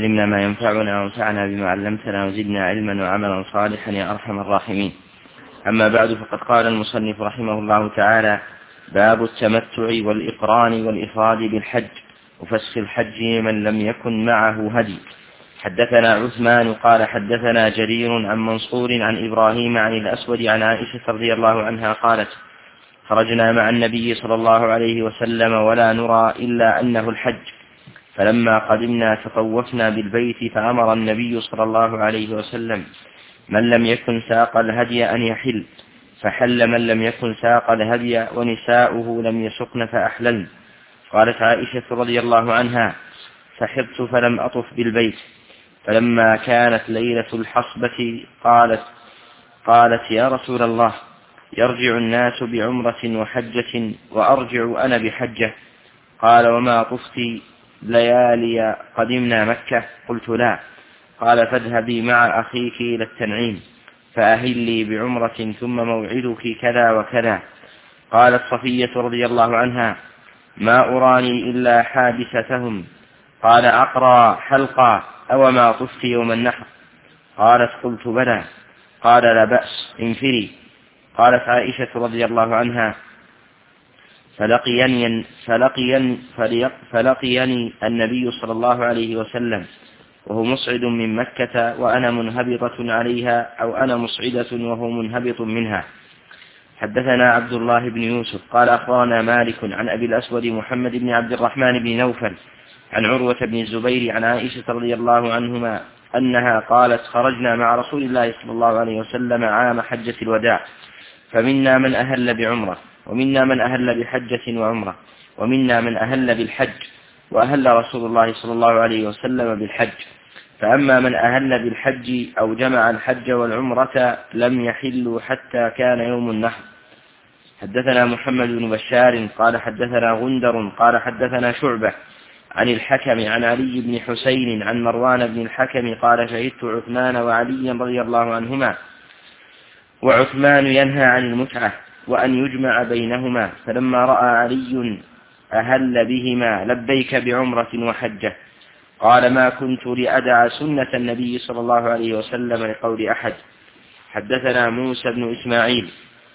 علمنا ما ينفعنا وانفعنا بما علمتنا وزدنا علما وعملا صالحا يا أرحم الراحمين. أما بعد، فقد قال المصنف رحمه الله تعالى: باب التمتع والإقران والإفراد بالحج وفسخ الحج من لم يكن معه هدي. حدثنا عثمان قال حدثنا جرير عن منصور عن إبراهيم عن الأسود عن عائشة رضي الله عنها قالت: خرجنا مع النبي صلى الله عليه وسلم ولا نرى إلا أنه الحج، فلما قدمنا تطوفنا بالبيت فأمر النبي صلى الله عليه وسلم من لم يكن ساق الهدي أن يحل، فحل من لم يكن ساق الهدي ونساؤه لم يسقن فأحللن. قالت عائشة رضي الله عنها: فحبت فلم أطف بالبيت، فلما كانت ليلة الحصبة قالت يا رسول الله، يرجع الناس بعمرة وحجة وأرجع أنا بحجة؟ قال: وما طفت ليالي قدمنا مكة؟ قلت: لا. قال: فاذهبي مع أخيك إلى التنعيم فأهلي بعمرة ثم موعدك كذا وكذا. قالت صفية رضي الله عنها: ما أراني إلا حادثتهم. قال: أقرى حلقا أو ما طفت يوم النحر؟ قالت: قلت: بلى. قال: لا بأس، انفري. قالت عائشة رضي الله عنها: فلقيني النبي صلى الله عليه وسلم وهو مصعد من مكة وأنا منهبطة عليها، أو أنا مصعدة وهو منهبط منها. حدثنا عبد الله بن يوسف قال أخبرنا مالك عن أبي الأسود محمد بن عبد الرحمن بن نوفل عن عروة بن الزبير عن عائشة رضي الله عنهما أنها قالت: خرجنا مع رسول الله صلى الله عليه وسلم عام حجة الوداع، فمنا من أهل بعمرة، ومنا من أهل بحجة وعمرة، ومنا من أهل بالحج، وأهل رسول الله صلى الله عليه وسلم بالحج. فأما من أهل بالحج أو جمع الحج والعمرة لم يحلوا حتى كان يوم النحر. حدثنا محمد بن بشار قال حدثنا غندر قال حدثنا شعبة عن الحكم عن علي بن حسين عن مروان بن الحكم قال: شهدت عثمان وعليا رضي الله عنهما، وعثمان ينهى عن المتعة وأن يجمع بينهما، فلما رأى علي أهل بهما لبيك بعمرة وحجة. قال: ما كنت لأدع سنة النبي صلى الله عليه وسلم لقول أحد. حدثنا موسى بن إسماعيل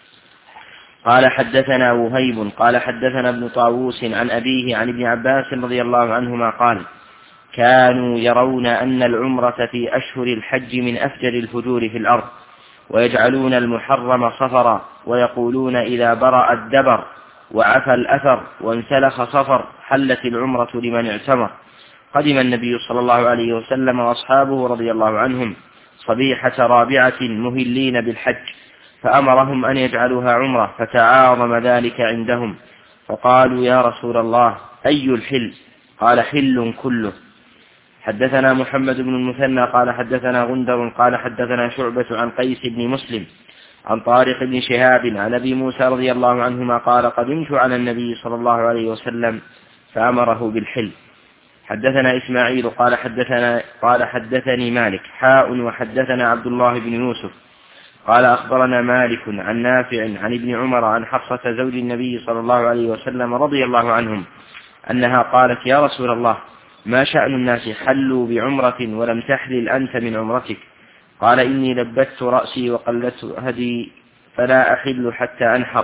قال حدثنا وهيب قال حدثنا ابن طاووس عن أبيه عن ابن عباس رضي الله عنهما قال: كانوا يرون أن العمرة في أشهر الحج من أفجر الفجور في الأرض، ويجعلون المحرم صفرا، ويقولون إذا برأ الدبر وعفى الأثر وانسلخ صفر حلت العمرة لمن اعتمر. قدم النبي صلى الله عليه وسلم وأصحابه رضي الله عنهم صبيحة رابعة مهلين بالحج، فأمرهم أن يجعلوها عمرة، فتعاظم ذلك عندهم، فقالوا: يا رسول الله، أي الحل؟ قال: حل كله. حدثنا محمد بن المثنى قال حدثنا غندر قال حدثنا شعبة عن قيس بن مسلم عن طارق بن شهاب عن أبي موسى رضي الله عنهما قال: قدمت على النبي صلى الله عليه وسلم فأمره بالحل. حدثنا إسماعيل قال حدثني مالك وحدثنا عبد الله بن يوسف قال أخبرنا مالك عن نافع عن ابن عمر عن حفصة زوج النبي صلى الله عليه وسلم رضي الله عنهم أنها قالت: يا رسول الله، ما شأن الناس حلوا بعمرة ولم تحلل أنت من عمرتك؟ قال: إني لبت رأسي وقلت هدي فلا أحل حتى أنحر.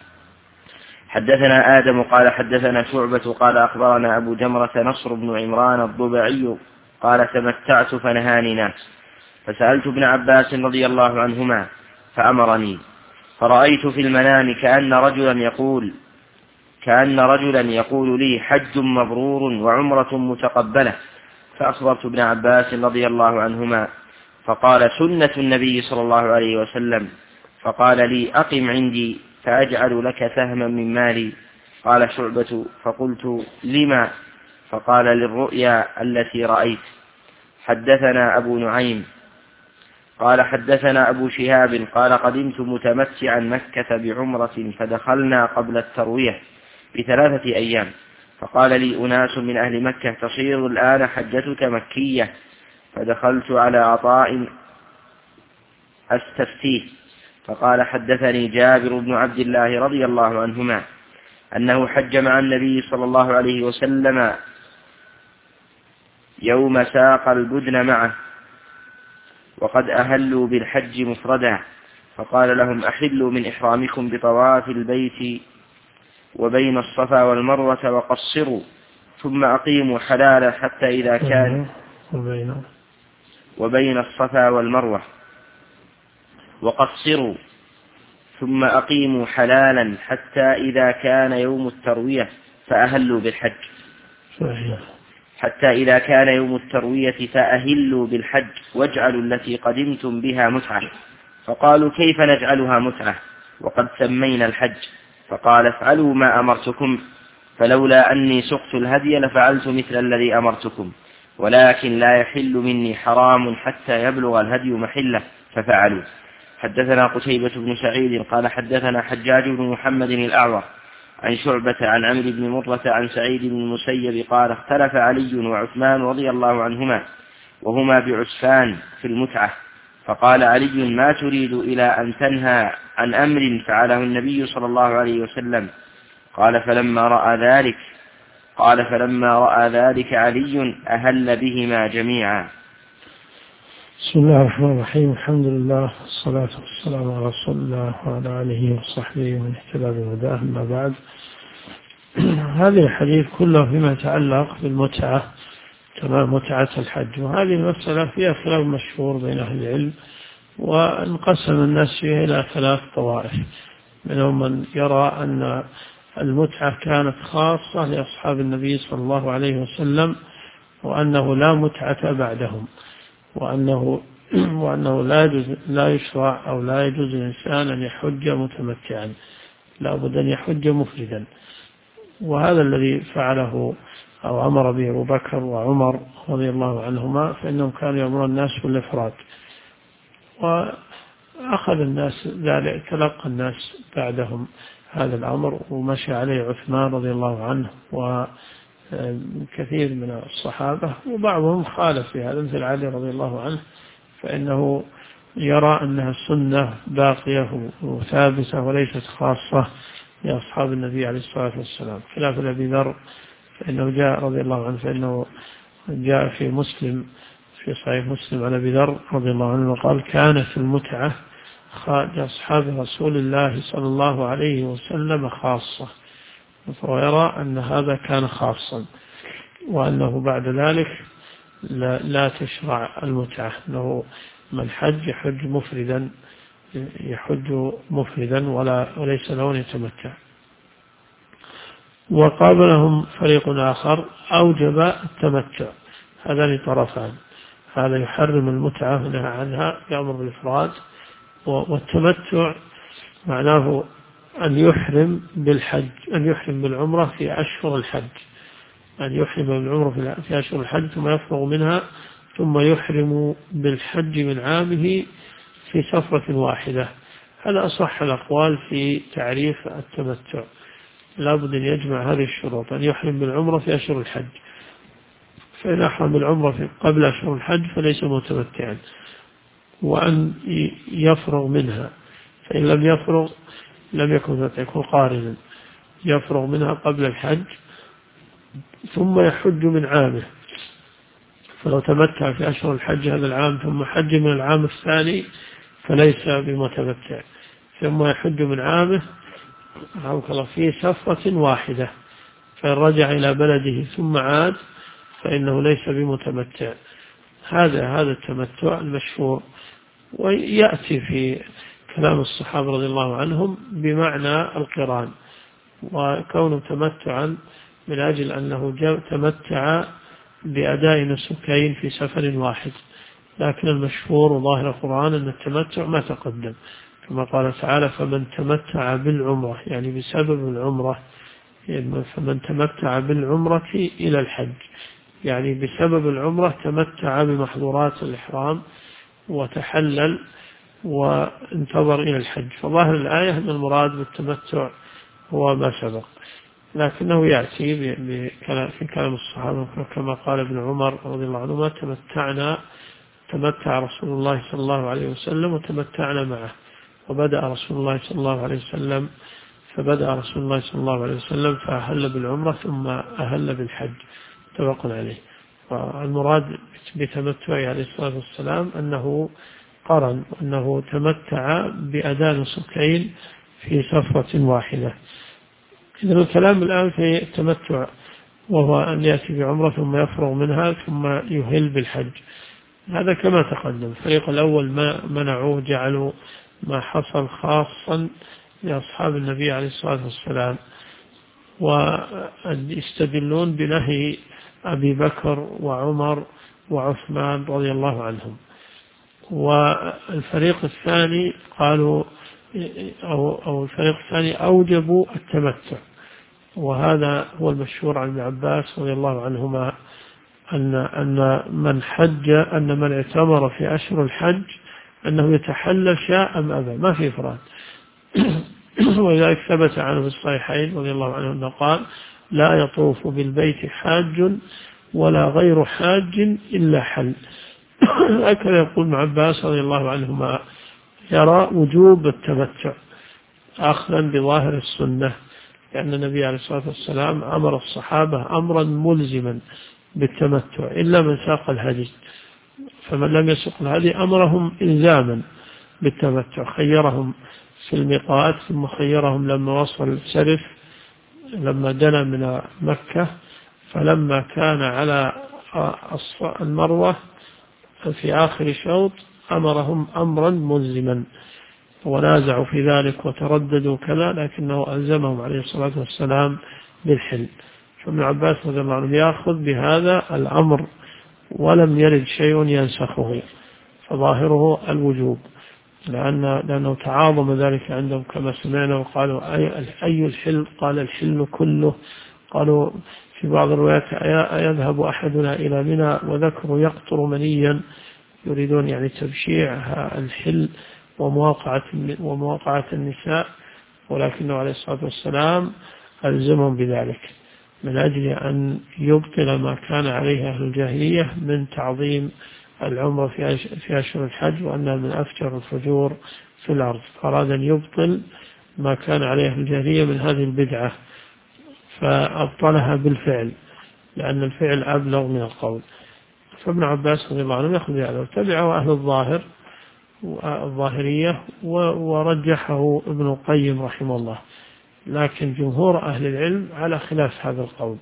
حدثنا آدم قال حدثنا شعبة قال أخبرنا أبو جمرة نصر بن عمران الضبعي قال: تمتعت فنهاني ناس، فسألت ابن عباس رضي الله عنهما فأمرني، فرأيت في المنام كأن رجلا يقول لي: حج مبرور وعمرة متقبلة. فأخبرت ابن عباس رضي الله عنهما، فقال: سنة النبي صلى الله عليه وسلم. فقال لي: أقم عندي فأجعل لك سهما من مالي. قال شعبة: فقلت: لما؟ فقال: للرؤيا التي رأيت. حدثنا أبو نعيم قال حدثنا أبو شهاب قال: قدمت متمتعا مكة بعمرة، فدخلنا قبل التروية ب3 أيام، فقال لي أناس من أهل مكة: تصير الآن حجتك مكية، فدخلت على عطاء أستفتيه، فقال: حدثني جابر بن عبد الله رضي الله عنهما أنه حج مع النبي صلى الله عليه وسلم يوم ساق البدن معه، وقد أهلوا بالحج مفردا، فقال لهم: أحلوا من إحرامكم بطواف البيت وبين الصفا والمروة وقصروا، ثم أقيموا حلالا حتى إذا كان وبين الصفا والمروة وقصروا، ثم أقيموا حلالا حتى إذا كان يوم التروية فأهلوا بالحج. حتى إذا كان يوم التروية فأهلوا بالحج واجعلوا التي قدمتم بها متعة. فقالوا: كيف نجعلها متعة وقد سمينا الحج؟ فقال: افعلوا ما أمرتكم، فلولا أني سقت الهدي لفعلت مثل الذي أمرتكم، ولكن لا يحل مني حرام حتى يبلغ الهدي محله، ففعلوا. حدثنا قتيبة بن سعيد قال حدثنا حجاج بن محمد الأعور عن شعبة عن عمرو بن مرة عن سعيد بن المسيب قال: اختلف علي وعثمان رضي الله عنهما وهما بعسفان في المتعة، فقال علي: ما تريد إلى أن تنهى عن أمر فعله النبي صلى الله عليه وسلم؟ قال: فلما رأى ذلك علي أهل بهما جميعا. بسم الله الرحمن الرحيم. الحمد لله والصلاة والسلام على رسول الله وعلى آله وصحبه ومن اهتدى بهداه، أما بعد. هذه الحديث كله فيما يتعلق بالمتعة، تمام متعة الحج، وهذه المسألة فيها خلاف مشهور بين أهل العلم، وانقسم الناس فيها إلى 3 طوائف. منهم من يرى أن المتعة كانت خاصة لأصحاب النبي صلى الله عليه وسلم، وأنه لا متعة بعدهم، وأنه لا يشرع أو لا يجوز الإنسان أن يحج متمتعا، لا بد أن يحج مفردا. وهذا الذي فعله أو أمر به أبو بكر وعمر رضي الله عنهما، فإنهم كانوا يأمرون الناس بالإفراد، وأخذ الناس ذلك، تلقى الناس بعدهم هذا الأمر، ومشى عليه عثمان رضي الله عنه وكثير من الصحابة، وبعضهم خالف في هذا مثل علي رضي الله عنه، فإنه يرى أنها السنة باقية وثابتة وليست خاصة لأصحاب النبي عليه الصلاة والسلام، خلاف أبي ذر فإنه جاء رضي الله عنه، فإنه جاء في صحيح مسلم عن أبي ذر رضي الله عنه وقال: كانت المتعة لأصحاب رسول الله صلى الله عليه وسلم خاصة، فهو يرى أن هذا كان خاصا، وأنه بعد ذلك لا تشرع المتعة، أنه من حج يحج مفردا وليس له أن يتمتع. وقابلهم فريق آخر أوجب التمتع، هذان طرفان، هذا يحرم المتعة ونهى عنها، يأمر بالإفراد، والتمتع معناه أن يحرم بالحج، أن يحرم بالعمرة في أشهر الحج، أن يحرم بالعمرة في أشهر الحج ثم يفرغ منها، ثم يحرم بالحج من عامه في سفرة واحدة. هذا أصح الأقوال في تعريف التمتع، لا بد أن يجمع هذه الشروط: أن يحرم بالعمرة في أشهر الحج، فإن أحرم بالعمرة قبل أشهر الحج فليس متمتعا، وأن يفرغ منها، فإن لم يفرغ لم يكن قارنا، يفرغ منها قبل الحج ثم يحج من عامه، فلو تمتع في أشهر الحج هذا العام ثم حج من العام الثاني فليس بمتمتع، ثم يحج من عامه في سفرة واحدة، فإن رجع إلى بلده ثم عاد فإنه ليس بمتمتع. هذا التمتع المشهور، ويأتي في كلام الصحابة رضي الله عنهم بمعنى القران، وكونه تمتعا من أجل أنه تمتع بأداء نسكين في سفر واحد، لكن المشهور وظاهر القرآن أن التمتع ما تقدم، كما قال تعالى: فمن تمتع بالعمرة، يعني بسبب العمرة، فمن تمتع بالعمرة إلى الحج، يعني بسبب العمرة تمتع بمحظورات الإحرام وتحلل وانتظر إلى الحج. فظاهر الآية أن المراد بالتمتع هو ما سبق، لكنه يأتي في كلام الصحابة كما قال ابن عمر رضي الله عنهما: تمتع رسول الله صلى الله عليه وسلم وتمتعنا معه، فبدأ رسول الله صلى الله عليه وسلم فأهل بالعمرة ثم أهل بالحج، متفق عليه. المراد بتمتعه عليه الصلاة والسلام أنه قرن، أنه تمتع بأداء نسكين في سفرة واحدة. إذن الكلام الآن في التمتع، وهو أن يأتي بعمرة ثم يفرغ منها ثم يهل بالحج. هذا كما تقدم. الفريق الأول ما منعوه، جعلوا ما حصل خاصا لأصحاب النبي عليه الصلاة والسلام، ويستدلون بنهي أبي بكر وعمر وعثمان رضي الله عنهم. والفريق الثاني قالوا أو الفريق الثاني أوجبوا التمتع، وهذا هو المشهور عن ابن عباس رضي الله عنهما أن من اعتمر في أشهر الحج أنه يتحلل شاء أم أبى، ما في إفراد. ولذلك ثبت عنه في الصحيحين رضي الله عنه أنه قال: لا يطوف بالبيت حاج ولا غير حاج إلا حل. هكذا يقول ابن عباس رضي الله عنهما، يرى وجوب التمتع أخذا بظاهر السنة، لأن النبي عليه الصلاة والسلام أمر الصحابة أمرا ملزما بالتمتع إلا من ساق الهدي، فمن لم يسق الهدي أمرهم إلزاما بالتمتع، خيرهم في الميقات ثم خيرهم لما وصل السرف لما دنا من مكة، فلما كان على المروة في آخر شوط أمرهم أمرا ملزما، ونازعوا في ذلك وترددوا كذا، لكنه ألزمهم عليه الصلاة والسلام بالحل. فابن عباس رضي الله عنه يأخذ بهذا الأمر ولم يرد شيء ينسخه، فظاهره الوجوب، لأنه تعاظم ذلك عندهم كما سمعنا. وقالوا: أي الحل؟ قال: الحل كله. قالوا في بعض الروايات: أيذهب أحدنا إلى منى وذكر يقطر منيا، يريدون يعني تبشيع الحل ومواقعة النساء، ولكنه عليه الصلاة والسلام ألزمهم بذلك من أجل أن يبطل ما كان عليه أهل الجاهلية من تعظيم العمرة في أشهر الحج، وأنها من أفجر الفجور في الأرض، فأراد أن يبطل ما كان عليه أهل الجاهلية من هذه البدعة، فأبطلها بالفعل، لأن الفعل أبلغ من القول. فابن عباس رضي الله عنه يأخذ بهذا، وتبعه أهل الظاهرية ورجحه ابن القيم رحمه الله، لكن جمهور أهل العلم على خلاف هذا القول.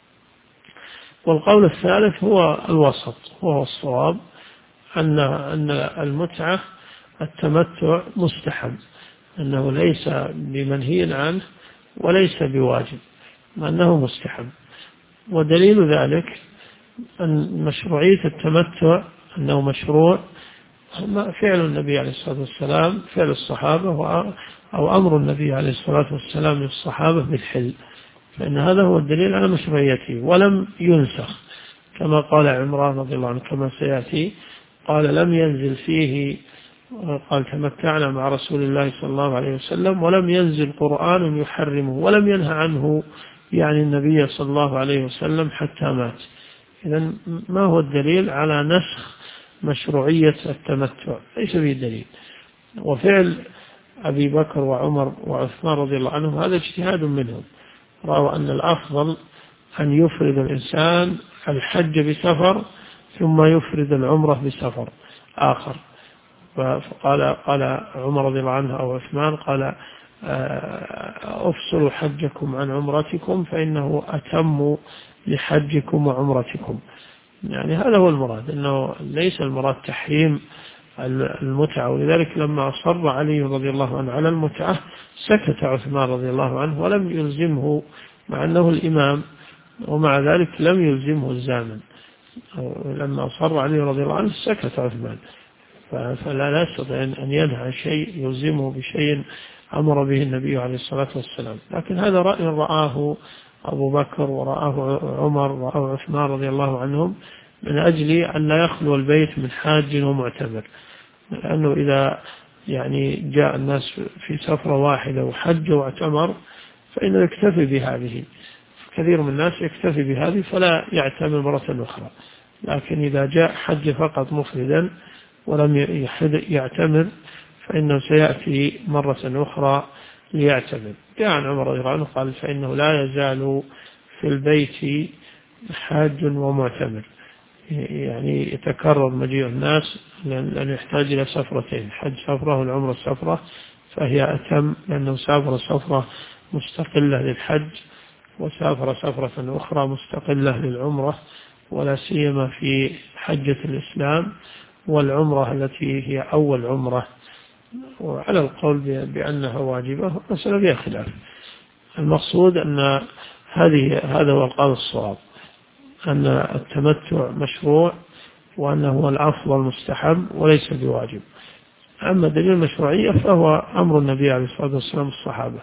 والقول الثالث هو الوسط، وهو الصواب، أن المتعة التمتع مستحب، أنه ليس بمنهي عنه وليس بواجب، أنه مستحب. ودليل ذلك أن مشروعية التمتع أنه مشروع فعل النبي عليه الصلاة والسلام، فعل الصحابة، أو أمر النبي عليه الصلاة والسلام للصحابة بالحل، فإن هذا هو الدليل على مشروعيته ولم ينسخ، كما قال عمران رضي الله عنه كما سيأتي، قال: لم ينزل فيه، قال: تمتعنا مع رسول الله صلى الله عليه وسلم ولم ينزل قرآن يحرمه ولم ينهى عنه، يعني النبي صلى الله عليه وسلم حتى مات. إذن ما هو الدليل على نسخ مشروعية التمتع؟ ليس به دليل. وفعل أبي بكر وعمر وعثمان رضي الله عنهم هذا اجتهاد منهم، رأوا أن الأفضل أن يفرد الإنسان الحج بسفر ثم يفرد العمرة بسفر آخر. قال عمر رضي الله عنه أو عثمان قال: أفصلوا حجكم عن عمرتكم فإنه أتم لحجكم وعمرتكم. يعني هذا هو المراد، أنه ليس المراد تحريم المتعة. ولذلك لما أصر علي رضي الله عنه على المتعة سكت عثمان رضي الله عنه ولم يلزمه، مع أنه الإمام، ومع ذلك لم يلزمه الزامن. لما أصر علي رضي الله عنه سكت عثمان، فلا يستطيع أن ينهى شيء يلزمه بشيء أمر به النبي عليه الصلاة والسلام. لكن هذا رأي رآه أبو بكر ورآه عمر ورآه عثمان رضي الله عنهم من أجل أن لا يخلو البيت من حاج ومعتمر، لأنه إذا يعني جاء الناس في سفرة واحدة وحج واعتمر فإنه يكتفي بهذه، كثير من الناس يكتفي بهذه فلا يعتمر مرة أخرى. لكن إذا جاء حج فقط مفردا ولم يعتمر فإنه سيأتي مرة أخرى ليعتمر. جاء عن عمر رضي الله عنه قال: فإنه لا يزال في البيت حاج ومعتمر، يعني يتكرر مجيء الناس، لأن يحتاج إلى سفرتين، حج سفرة والعمرة سفرة، فهي أتم لأنه سافر سفرة مستقلة للحج وسافر سفرة أخرى مستقلة للعمرة، ولا سيما في حجة الإسلام والعمرة التي هي أول عمرة. وعلى القول بأنها واجبة مسألة فيها خلاف. المقصود أن هذا هو القول الصواب، أن التمتع مشروع وأنه هو الأفضل المستحب وليس بواجب. أما دليل المشروعية فهو أمر النبي عليه الصلاة والسلام الصحابة،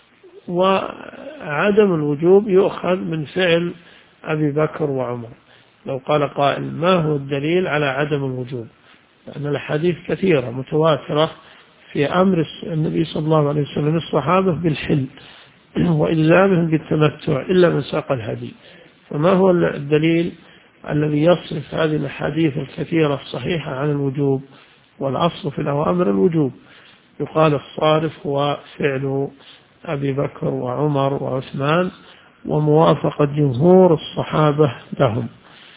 وعدم الوجوب يؤخذ من فعل أبي بكر وعمر. لو قال قائل ما هو الدليل على عدم الوجوب؟ لأن الحديث كثيرة متواترة في أمر النبي صلى الله عليه وسلم الصحابة بالحل وإلزامهم بالتمتع إلا من ساق الهدي. فما هو الدليل الذي يصرف هذه الحديث الكثيرة الصحيحة عن الوجوب؟ والأصل في الأوامر الوجوب. يقال الصارف هو فعل أبي بكر وعمر وعثمان وموافقة جمهور الصحابة لهم.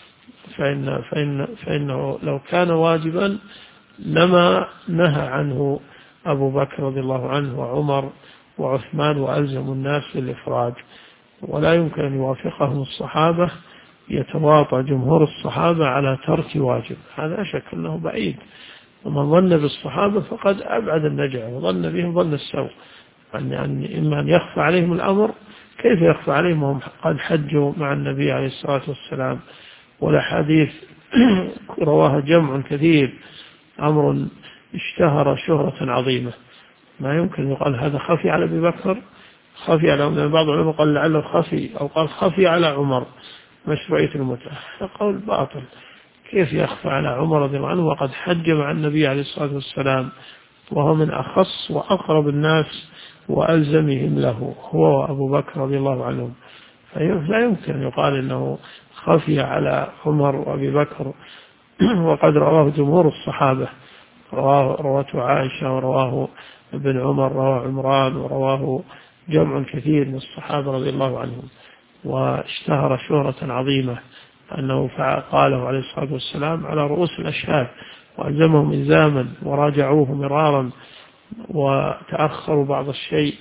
فإنه لو كان واجبا لما نهى عنه أبو بكر رضي الله عنه وعمر وعثمان وألزموا الناس بالإفراد، ولا يمكن أن يوافقهم الصحابة يتواطى جمهور الصحابة على ترك واجب. هذا شك أنه بعيد، ومن ظن بالصحابة فقد أبعد النجع وظن بهم ظن السوء. يعني إما أن يخفى عليهم الأمر، كيف يخفى عليهم وهم قد حجوا مع النبي عليه الصلاة والسلام؟ والأحاديث رواها جمع كثير، أمر اشتهر شهرة عظيمة. ما يمكن يقال هذا خفي على أبي بكر، خفي على عمر. بعض العلماء قال لعله خفي، أو قال خفي على عمر مشروعية المتعة. هذا قول باطل. كيف يخفى على عمر رضي الله عنه وقد حج مع النبي عليه الصلاة والسلام وهو من أخص وأقرب الناس وألزمهم له، هو وأبو بكر رضي الله عنهم. فلا يمكن أن يقال إنه خفي على عمر وأبي بكر وقد رواه جمهور الصحابة، رواته عائشة ورواه ابن عمر، رواه عمران، ورواه جمع كثير من الصحابة رضي الله عنهم، واشتهر شهرة عظيمة أنه قاله عليه الصلاة والسلام على رؤوس الأشهاد، وألزمهم إلزاما وراجعوه مرارا وتأخروا بعض الشيء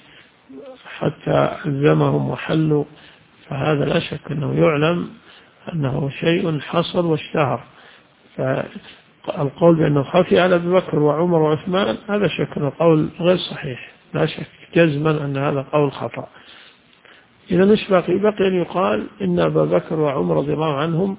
حتى ألزمهم وحلوا. فهذا لا شك أنه يعلم أنه شيء حصل واشتهر. فالقول بأنه خفي على أبي بكر وعمر وعثمان هذا شك أنه قول غير صحيح، لا شك جزما أن هذا قول خطأ. إذا إيش بقي؟ بقي أن يقال إن أبا بكر وعمر رضي الله عنهم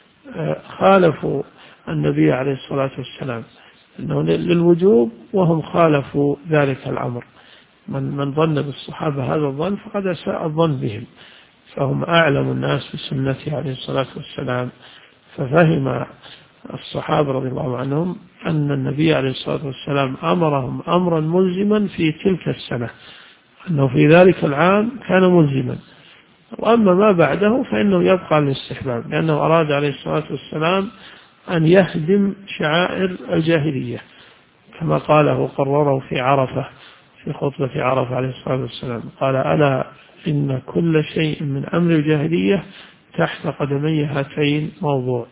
خالفوا النبي عليه الصلاة والسلام إنه للوجوب، وهم خالفوا ذلك الأمر. من ظن بالصحابة هذا الظن فقد أساء الظن بهم، فهم أعلم الناس بسنته عليه الصلاة والسلام. ففهم الصحابة رضي الله عنهم أن النبي عليه الصلاة والسلام أمرهم أمرا ملزما في تلك السنة، أنه في ذلك العام كان ملزما، وأما ما بعده فإنه يبقى للاستحباب، لأنه أراد عليه الصلاة والسلام أن يهدم شعائر الجاهلية كما قاله قرره في عرفة، في خطبة عرفة عليه الصلاة والسلام، قال ألا إن كل شيء من أمر الجاهلية تحت قدمي هاتين موضوع.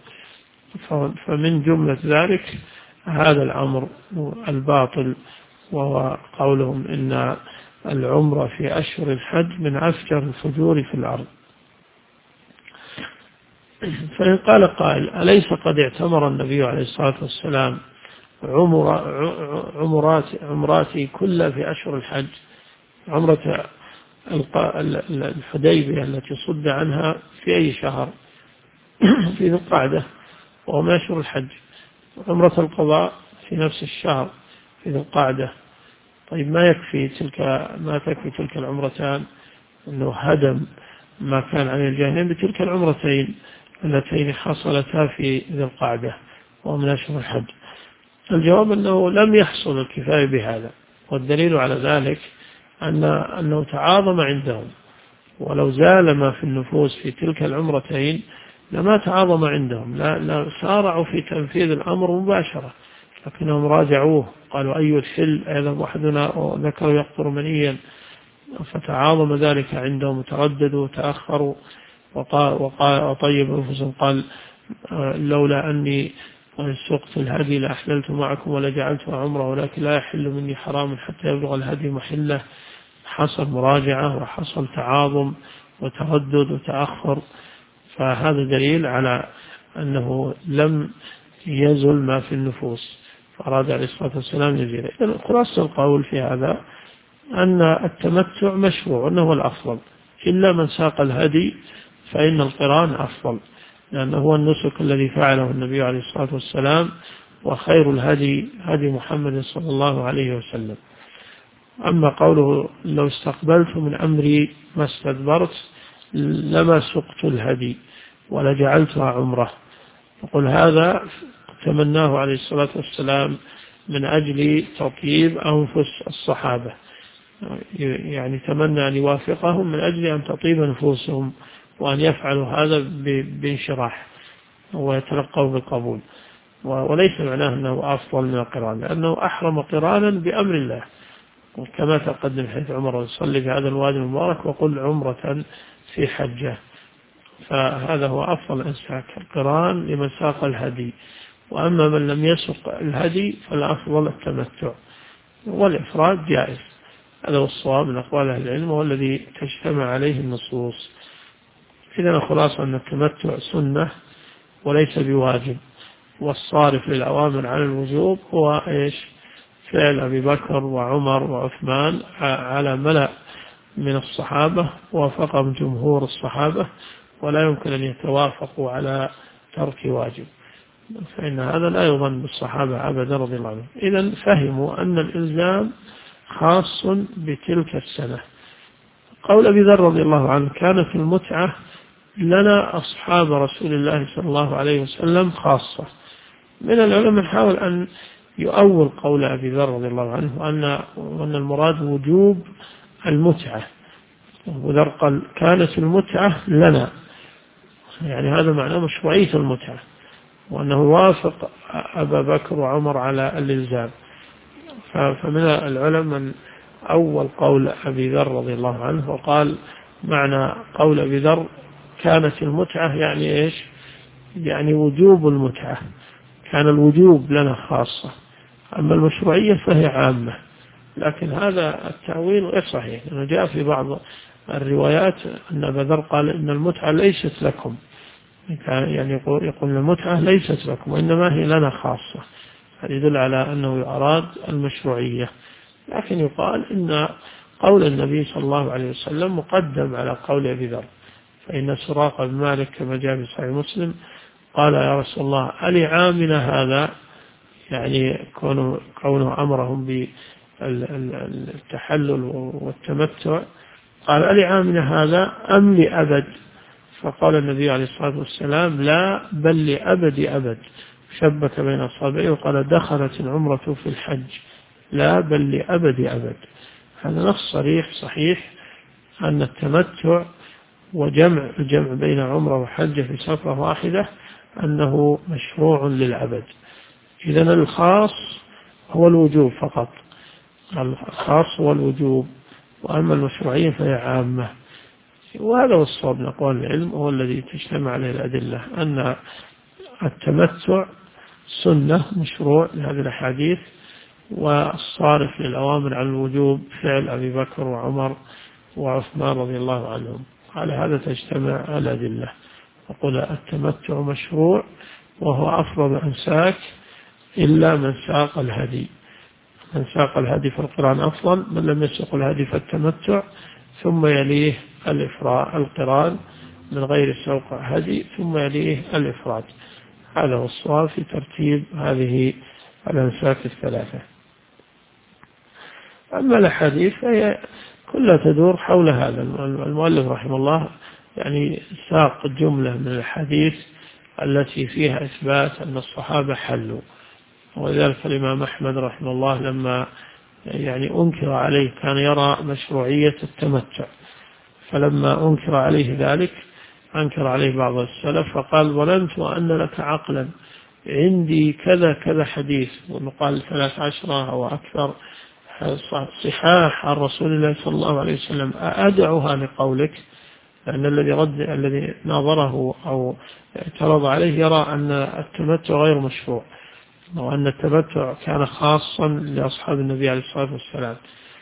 فمن جملة ذلك هذا الأمر الباطل، وهو قولهم إن العمرة في أشهر الحج من أفجر الفجور في الأرض. فإن قال قائل أليس قد اعتمر النبي عليه الصلاة والسلام عمراتي كلها في أشهر الحج؟ عمرة الحديبية التي صد عنها في أي شهر؟ في ذي القعدة وهو من أشهر الحج. عمرة القضاء في نفس الشهر في ذي القعدة. طيب ما تكفي تلك العمرتان أنه هدم ما كان عن الجاهلين بتلك العمرتين اللتين حصلتا في ذي القعدة ومن أشهر الحج؟ الجواب أنه لم يحصل الكفاية بهذا، والدليل على ذلك أنه تعاظم عندهم، ولو زال ما في النفوس في تلك العمرتين لما تعاظم عندهم، لا سارعوا في تنفيذ الأمر مباشرة، لكنهم راجعوه قالوا أي الحل أيضا وحدنا ذكروا يقطر منيا، فتعاظم ذلك عندهم وترددوا وتأخروا وطيب أنفسهم، قال لولا أني سقت الهدي لأحللت معكم ولجعلتها عمرة ولكن لا يحل مني حرام حتى يبلغ الهدي محله. حصل مراجعة وحصل تعاظم وتردد وتأخر، فهذا دليل على أنه لم يزل ما في النفوس، فأراد عليه الصلاة والسلام يزيل. إذن خلاصة القول في هذا أن التمتع مشروع أنه الأفضل، إلا من ساق الهدي فإن القران أفضل، لأنه هو النسك الذي فعله النبي عليه الصلاة والسلام، وخير الهدي هدي محمد صلى الله عليه وسلم. أما قوله لو استقبلت من أمري ما استدبرت لما سقت الهدي ولجعلتها عمرة، يقول هذا تمناه عليه الصلاة والسلام من أجل تطيب أنفس الصحابة، يعني تمنى أن يوافقهم من أجل أن تطيب نفوسهم وأن يفعلوا هذا بانشراح ويتلقوا بالقبول، وليس معناه أنه أفضل من القران، لأنه أحرم قرانا بأمر الله كما تقدم حيث عمر يصلي في هذا الوادي المبارك وقل عمرة في حجة، فهذا هو أفضل إنساك القران لمن ساق الهدي. وأما من لم يسق الهدي فالأفضل التمتع، والإفراد جائز. هذا هو الصواب من أقوال أهل العلم والذي تجتمع عليه النصوص. إذن خلاصة أن التمتع سنة وليس بواجب، والصارف للأوامر على الوجوب هو إيش؟ فعل أبي بكر وعمر وعثمان على ملأ من الصحابة، وافقهم جمهور الصحابة، ولا يمكن أن يتوافقوا على ترك واجب، فإن هذا لا يظن بالصحابة أبدا رضي الله عنهم. إذن فهموا أن الإلزام خاص بتلك السنة. قول أبي ذر رضي الله عنه كانت المتعة لنا أصحاب رسول الله صلى الله عليه وسلم خاصة. من العلماء حاول أن يؤول قول أبي ذر رضي الله عنه وأن المراد وجوب المتعة. أبو ذر قال كانت المتعة لنا، يعني هذا معناه مشروعية المتعة، وأنه وافق أبا بكر وعمر على الإلزام. فمن العلماء من أول قول أبي ذر رضي الله عنه وقال معنى قول أبي ذر كانت المتعة يعني إيش؟ يعني وجوب المتعة، كان الوجوب لنا خاصة، أما المشروعية فهي عامة. لكن هذا التأويل غير صحيح، لأنه جاء في بعض الروايات أن أبا ذر قال إن المتعة ليست لكم، يعني يقول المتعة ليست لكم وإنما هي لنا خاصة، هذا يدل على أنه أراد المشروعية. لكن يقال إن قول النبي صلى الله عليه وسلم مقدم على قول أبي ذر، فإن سراقة بن مالك كما جاء في صحيح مسلم قال يا رسول الله ألعامنا هذا، يعني كونه أمرهم بالتحلل والتمتع، قال ألعامنا هذا أم لأبد؟ فقال النبي عليه الصلاة والسلام لا بل لأبد أبد، شبك بين أصابعه وقال دخلت العمرة في الحج لا بل لأبد أبد. هذا نص صريح صحيح أن التمتع الجمع بين عمرة وحج في سفرة واحدة أنه مشروع للعبد. إذن الخاص هو الوجوب فقط، الخاص هو الوجوب، وأما المشروعية فهي عامة. وهذا هو الصواب من أقوال العلم، هو الذي تجتمع عليه الأدلة، أن التمتع سنة مشروع لهذه الأحاديث، والصارف للأوامر عن الوجوب فعل أبي بكر وعمر وعثمان رضي الله عنهم. على هذا تجتمع الأدلة. وقل التمتع مشروع وهو أفضل أنساك إلا من ساق الهدي. من ساق الهدي في القران أفضل، من لم يسق الهدي فالتمتع، ثم يليه القران من غير سوق هدي، ثم يليه الإفراد. هذا هو الصواب في ترتيب هذه الأنساك الثلاثة. أما الأحاديث فهي كلها تدور حول هذا. المؤلف رحمه الله يعني ساق جملة من الحديث التي فيها إثبات أن الصحابة حلوا، ولذلك الإمام أحمد رحمه الله لما يعني أنكر عليه كان يرى مشروعية التمتع، فلما أنكر عليه ذلك أنكر عليه بعض السلف فقال ظننت أن لك عقلا، عندي كذا كذا حديث، ونقال 13 أو أكثر صحاح عن رسول الله صلى الله عليه وسلم، أدعها لقولك؟ لأن الذي ناظره أو اعترض عليه يرى أن التمتع غير مشروع، وأن التمتع كان خاصا لأصحاب النبي عليه الصلاة والسلام.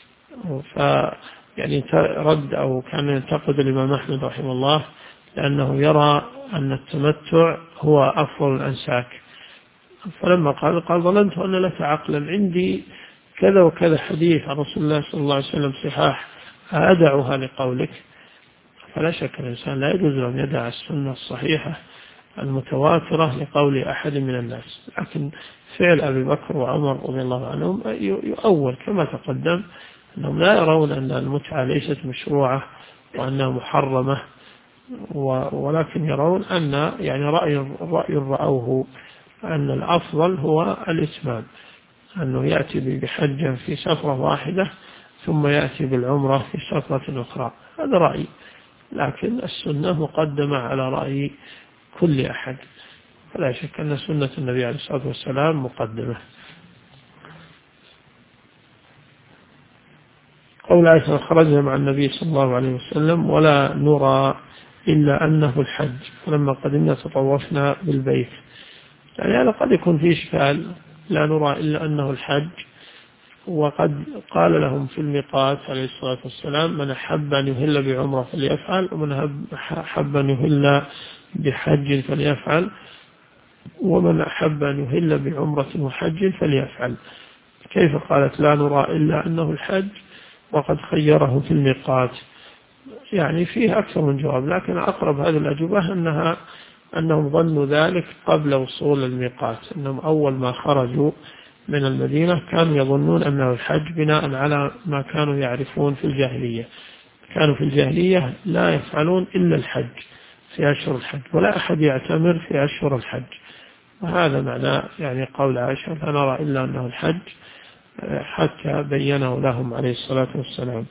يعني رد أو كان ينتقد الإمام أحمد رحمه الله لأنه يرى أن التمتع هو أفضل الأنساك. فلما قال ظننت أن لك عقلا، عندي كذا وكذا حديث عن رسول الله صلى الله عليه وسلم صحاح أدعها لقولك. فلا شك الإنسان لا يجوز أن يدع السنة الصحيحة المتواترة لقول أحد من الناس، لكن فعل أبي بكر وعمر رضي الله عنهم يؤول كما تقدم أنهم لا يرون أن المتعة ليست مشروعة وأنها محرمة، ولكن يرون أن يعني رأي رأوه أن الأفضل هو الإتمام، أنه يأتي بحج في سفرة واحدة ثم يأتي بالعمرة في سفرة أخرى. هذا رأي، لكن السنة مقدمة على رأي كل أحد، فلا شك أن سنة النبي عليه الصلاة والسلام مقدمة. قول عائشة خرجنا مع النبي صلى الله عليه وسلم ولا نرى إلا أنه الحج، فلما قدمنا تطوفنا بالبيت. يعني هذا قد يكون فيه إشكال، لا نرى إلا أنه الحج، وقد قال لهم في الميقات عليه الصلاة والسلام من أحب أن يهل بعمرة فليفعل، ومن أحب أن يهل بحج فليفعل، ومن أحب أن يهل بعمرة وحج فليفعل. كيف قالت لا نرى إلا أنه الحج وقد خيره في الميقات؟ يعني فيه أكثر من جواب، لكن أقرب هذه الأجوبة أنهم ظنوا ذلك قبل وصول الميقات، أنهم أول ما خرجوا من المدينة كانوا يظنون أنه الحج بناء على ما كانوا يعرفون في الجاهلية. كانوا في الجاهلية لا يفعلون إلا الحج في أشهر الحج، ولا أحد يعتمر في أشهر الحج، وهذا معنى يعني قول عائشة لا نرى إلا أنه الحج، حتى بينه لهم عليه الصلاة والسلام.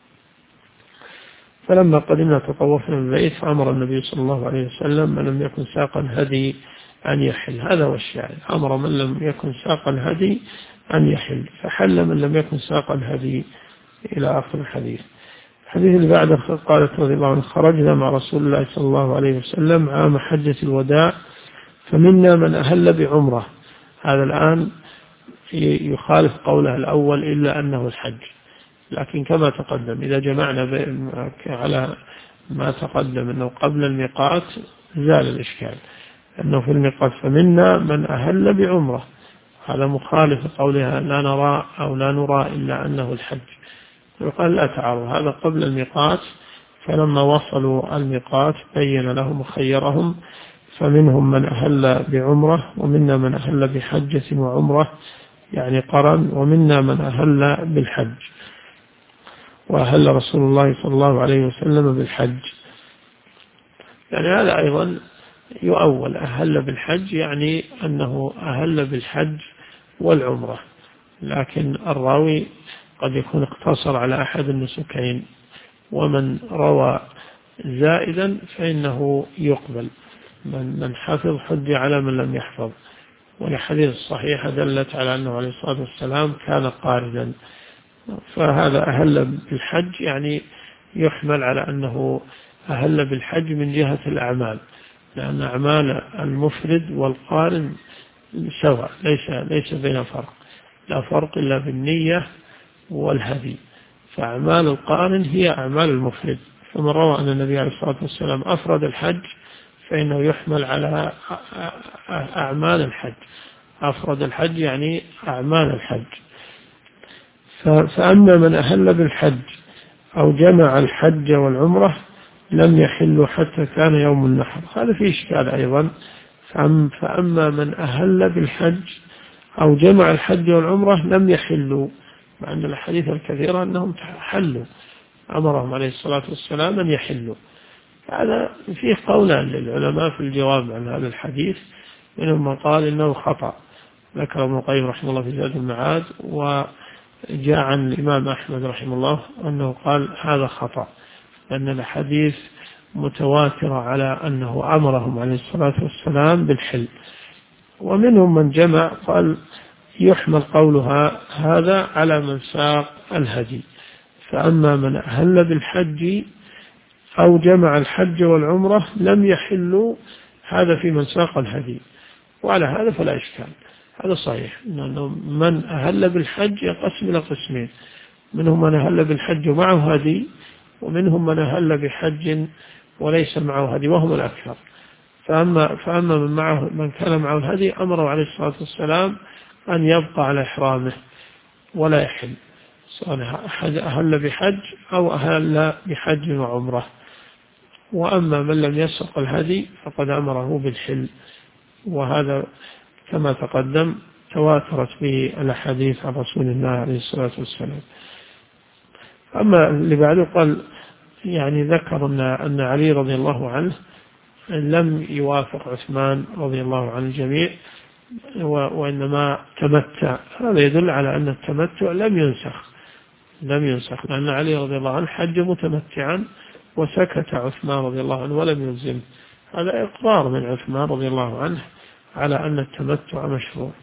فلما قدمنا تطوفنا البيت فأمر النبي صلى الله عليه وسلم من لم يكن ساقا هدي أن يحل، هذا هو الشاهد، أمر من لم يكن ساقا هدي أن يحل، فحل من لم يكن ساقا هدي إلى آخر الحديث. الحديث اللي بعده قالت رضي الله عنها خرجنا مع رسول الله صلى الله عليه وسلم عام حجة الوداع فمنا من أهل بعمرة. هذا الآن يخالف قوله الأول إلا أنه الحج، لكن كما تقدم إذا جمعنا على ما تقدم أنه قبل الميقات زال الإشكال، أنه في الميقات فمنا من أهل بعمرة، هذا مخالف قولها لا نرى أو لا نرى إلا أنه الحج، يقال لا تعارض، هذا قبل الميقات. فلما وصلوا الميقات بين لهم وخيرهم، فمنهم من أهل بعمرة ومنا من أهل بحجة وعمرة يعني قرن، ومنا من أهل بالحج، وأهل رسول الله صلى الله عليه وسلم بالحج. يعني هذا أيضا يؤول، أهل بالحج يعني أنه أهل بالحج والعمرة، لكن الراوي قد يكون اقتصر على أحد النسكين، ومن روى زائدا فإنه يقبل، من حفظ حج على من لم يحفظ، والحديث الصحيحة دلت على أنه عليه الصلاة والسلام كان قاردا. فهذا أهل بالحج يعني يحمل على أنه أهل بالحج من جهة الأعمال، لأن أعمال المفرد والقارن سواء، ليس بين فرق، لا فرق إلا بالنية والهدي، فأعمال القارن هي أعمال المفرد. فمن روى أن النبي عليه الصلاة والسلام أفرد الحج فإنه يحمل على أعمال الحج، أفرد الحج يعني أعمال الحج. فأما من أهل بالحج أو جمع الحج والعمرة لم يحلوا حتى كان يوم النحر، هذا فيه إشكال أيضا. فأما من أهل بالحج أو جمع الحج والعمرة لم يحلوا، مع أن الحديث الكثيرة أنهم حلوا، أمرهم عليه الصلاة والسلام أن يحلوا. هذا فيه قولان للعلماء في الجواب عن هذا الحديث، منهم من قال إنه خطأ، ذكر ابن القيم رحمه الله في زاد المعاد، وجاء عن الإمام أحمد رحمه الله أنه قال هذا خطأ، لأن الحديث متواتر على أنه أمرهم عليه الصلاة والسلام بالحل. ومنهم من جمع قال يحمل قولها هذا على من ساق الهدي، فأما من أهل بالحج أو جمع الحج والعمرة لم يحلوا، هذا في من ساق الهدي، وعلى هذا فلا إشكال، هذا صحيح. لأنه من أهل بالحج ينقسم إلى قسمين، منهم من أهل بالحج معه هدي، ومنهم من أهل بحج وليس معه هدي وهم الأكثر. فأما من كان معه الهدي أمره عليه الصلاة والسلام أن يبقى على إحرامه ولا يحل، سواء أهل بحج أو أهل بحج وعمرة. وأما من لم يسق الهدي فقد أمره بالحل، وهذا كما تقدم تواترت به الأحاديث عن رسول الله عليه الصلاة والسلام. أما اللي بعده قال يعني ذكر أن علي رضي الله عنه لم يوافق عثمان رضي الله عن الجميع، وإنما تمتع. هذا يدل على أن التمتع لم ينسخ، لأن علي رضي الله عنه حج متمتعا وسكت عثمان رضي الله عنه ولم يلزم. هذا إقرار من عثمان رضي الله عنه على أن التمتع مشروع.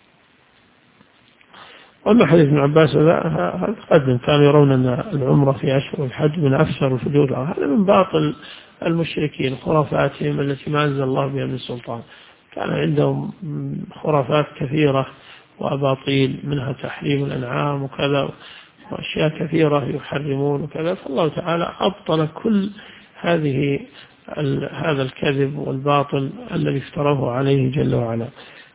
وأما حديث ابن عباس هذا قدم، كانوا يرون أن العمرة في أشهر الحج من أكثر الفجور، هذا من باطل المشركين، خرافاتهم التي ما أنزل الله بها من سلطان. كان عندهم خرافات كثيرة وأباطيل، منها تحريم الأنعام وكذا، وأشياء كثيرة يحرمون وكذا. فالله تعالى أبطل كل هذا الكذب والباطل الذي افتراه عليه جل وعلا.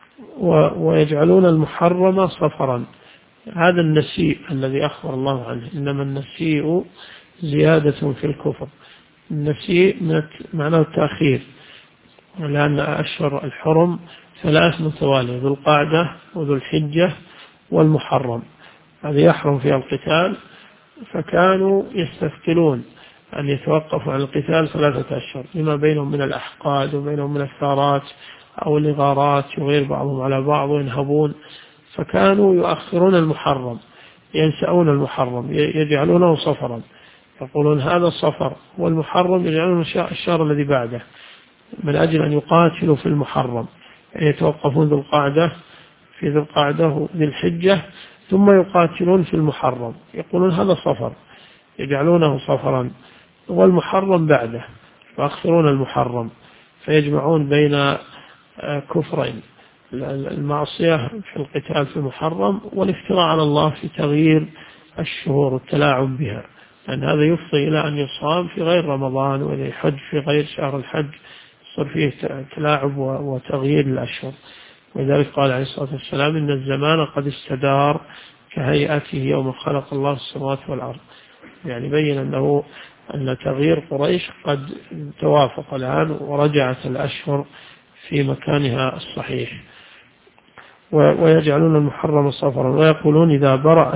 ويجعلون المحرم صفرا، هذا النسيء الذي أخبر الله عنه، إنما النسيء زيادة في الكفر. النسيء معناه التأخير، لأن أشهر الحرم 3 متوالية، ذو القعدة وذو الحجة والمحرم، هذا يحرم فيها القتال. فكانوا يستثقلون أن يتوقفوا عن القتال 3 أشهر، لما بينهم من الأحقاد وبينهم من الثارات أو الإغارات، يغير بعضهم على بعض وينهبون. فكانوا يؤخرون المحرم، ينسأون المحرم، يجعلونه صفرا، يقولون هذا الصفر، والمحرم يجعلون الشهر الذي بعده، من أجل أن يقاتلوا في المحرم، يعني يتوقفون في ذو القعدة وذي الحجة، ثم يقاتلون في المحرم، يقولون هذا صفر، يجعلونه صفرا، والمحرم بعده، يؤخرون المحرم، فيجمعون بين كفرين، المعصية في القتال في المحرم، والافتراء على الله في تغيير الشهور والتلاعب بها، لأن هذا يفضي إلى أن يصام في غير رمضان، وإذا يحج في غير شهر الحج صار فيه تلاعب وتغيير الأشهر. ولذلك قال عليه الصلاة والسلام إن الزمان قد استدار كهيئته يوم خلق الله السماوات والأرض، يعني بين أن تغيير قريش قد توافق الآن، ورجعت الأشهر في مكانها الصحيح. ويجعلون المحرم صفرا، ويقولون إذا برأ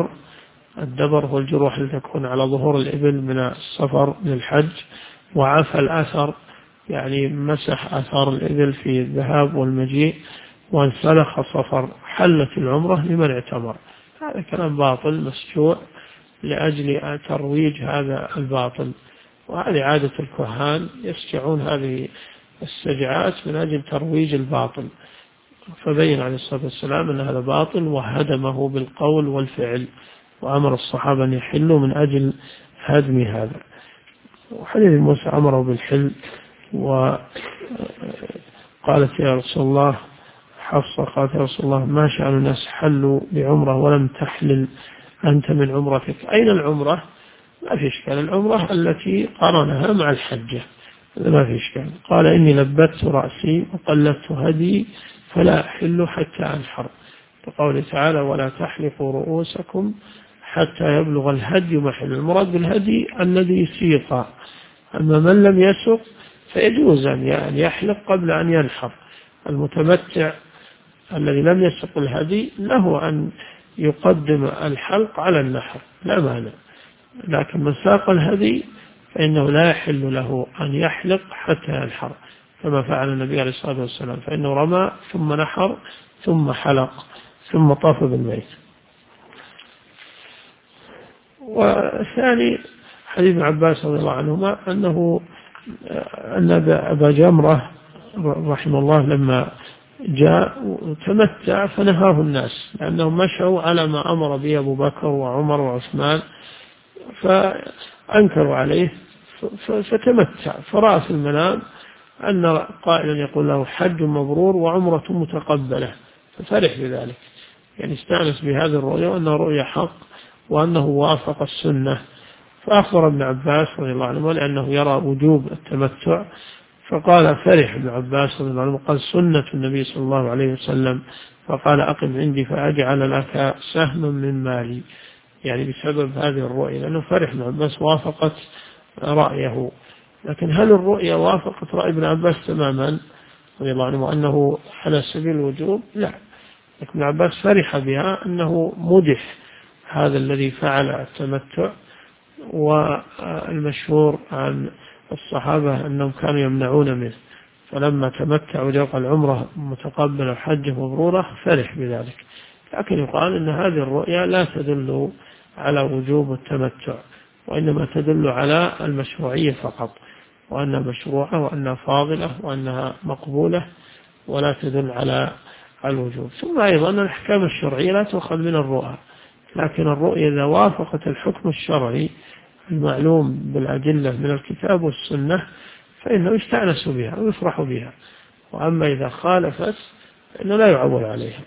الدبر هو الجروح التي تكون على ظهور الإبل من السفر للحج، وعفى الأثر يعني مسح أثار الإبل في الذهاب والمجيء، وانسلخ صفر حلت العمرة لمن اعتمر. هذا كلام باطل مسجوع لأجل ترويج هذا الباطل، وهذه عادة الكهان، يسجعون هذه السجعات من أجل ترويج الباطل. فبين عليه الصلاة والسلام أن هذا باطل، وهدمه بالقول والفعل، وأمر الصحابة أن يحلوا من أجل هدم هذا. وحديث موسى أمره بالحل، وقالت يا رسول الله، حفصة قالت يا رسول الله ما شأن الناس حلوا بعمرة ولم تحلل أنت من عمرتك؟ أين العمرة؟ ما في إشكال، العمرة التي قرنها مع الحجة، ما في إشكال. قال إني لبت رأسي وقلدت هدي فلا أحل حتى أنحر، وقوله تعالى ولا تحلقوا رؤوسكم حتى يبلغ الهدي محل. المراد بالهدي الذي سيق، أما من لم يسق فيجوز أن يحلق قبل أن ينحر. المتمتع الذي لم يسق الهدي له أن يقدم الحلق على النحر لا مانع، لكن من ساق الهدي فإنه لا يحل له أن يحلق حتى ينحر، كما فعل النبي عليه الصلاة والسلام، فإنه رمى ثم نحر ثم حلق ثم طاف بالبيت. والثاني حديث ابن عباس رضي الله عنهما أن أبا جمرة رحمه الله لما جاء تمتع فنهاه الناس، لأنهم مشوا على ما أمر به أبو بكر وعمر وعثمان، فأنكروا عليه فتمتع، فرأى في المنام أن قائلا يقول له حج مبرور وعمرة متقبلة، ففرح بذلك، يعني استأنس بهذه الرؤيا وأنها رؤيا حق وأنه وافق السنة. فأخبر ابن عباس رضي الله عنه لأنه يرى وجوب التمتع، فقال فرح ابن عباس رضي الله عنه قال سنة النبي صلى الله عليه وسلم، فقال أقم عندي فأجعل لك سهما من مالي، يعني بسبب هذه الرؤيا، لأنه فرح ابن عباس وافقت رأيه. لكن هل الرؤيا وافقت رأي ابن عباس تماما رضي الله عنه وأنه على سبيل الوجوب؟ لا، ابن عباس فرح بها أنه مدح هذا الذي فعل التمتع. والمشهور عن الصحابة أنهم كانوا يمنعون منه، فلما تمتعوا جاء العمرة متقبلة حجة مبرورة فرح بذلك. لكن يقال أن هذه الرؤيا لا تدل على وجوب التمتع، وإنما تدل على المشروعية فقط، وأنها مشروعة وأنها فاضلة وأنها مقبولة، ولا تدل على الوجوب. ثم أيضا الأحكام الشرعية لا تؤخذ من الرؤى، لكن الرؤيا إذا وافقت الحكم الشرعي المعلوم بالأدلة من الكتاب والسنة فإنه يستأنس بها ويفرح بها، وأما إذا خالفت فإنه لا يعول عليها.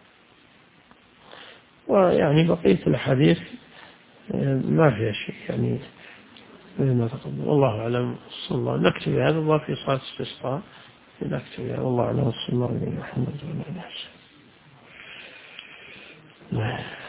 ويعني بقية الحديث ما فيها شيء يعني ما تقدم، والله أعلم. صلى الله نكتب هذا الله في صلاة الاستسقاء نكتب هذا، والله أعلم. صلى الله عليه وسلم.